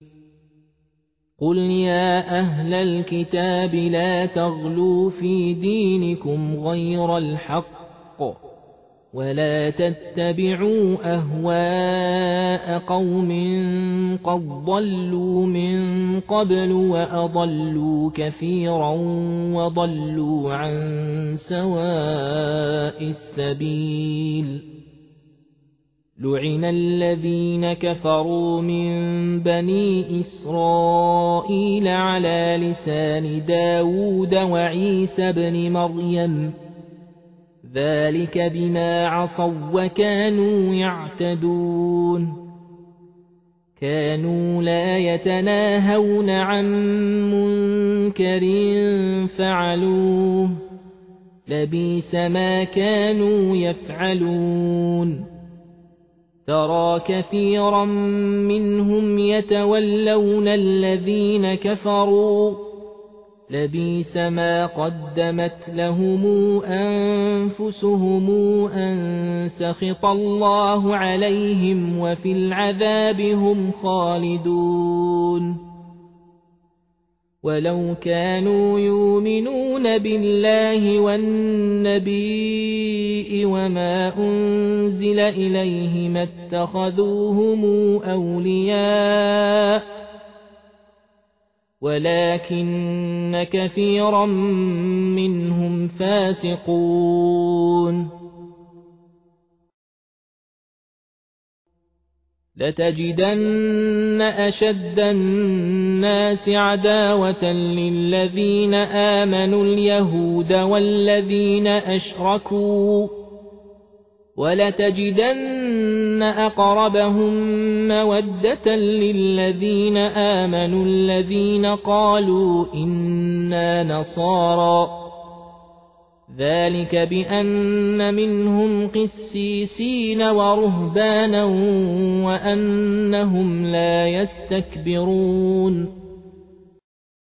قل يا أهل الكتاب لا تغلوا في دينكم غير الحق ولا تتبعوا أهواء قوم قد ضلوا من قبل وأضلوا كثيرا وضلوا عن سواء السبيل لعن الذين كفروا من بني إسرائيل على لسان داود وعيسى بن مريم ذلك بما عصوا وكانوا يعتدون كانوا لا يتناهون عن منكر فعلوه لبئس ما كانوا يفعلون ترى كثيرا منهم يتولون الذين كفروا لبئس ما قدمت لهم أنفسهم أن سخط الله عليهم وفي العذاب هم خالدون ولو كانوا يؤمنون بالله والنبي وما أنزل إليه ما اتخذوهم أولياء ولكن كثيرا منهم فاسقون لتجدن أشد الناس عداوة للذين آمنوا اليهود والذين أشركوا ولتجدن أقربهم مودة للذين آمنوا الذين قالوا إنا نصارى ذلك بأن منهم قسيسين ورهبانا وأنهم لا يستكبرون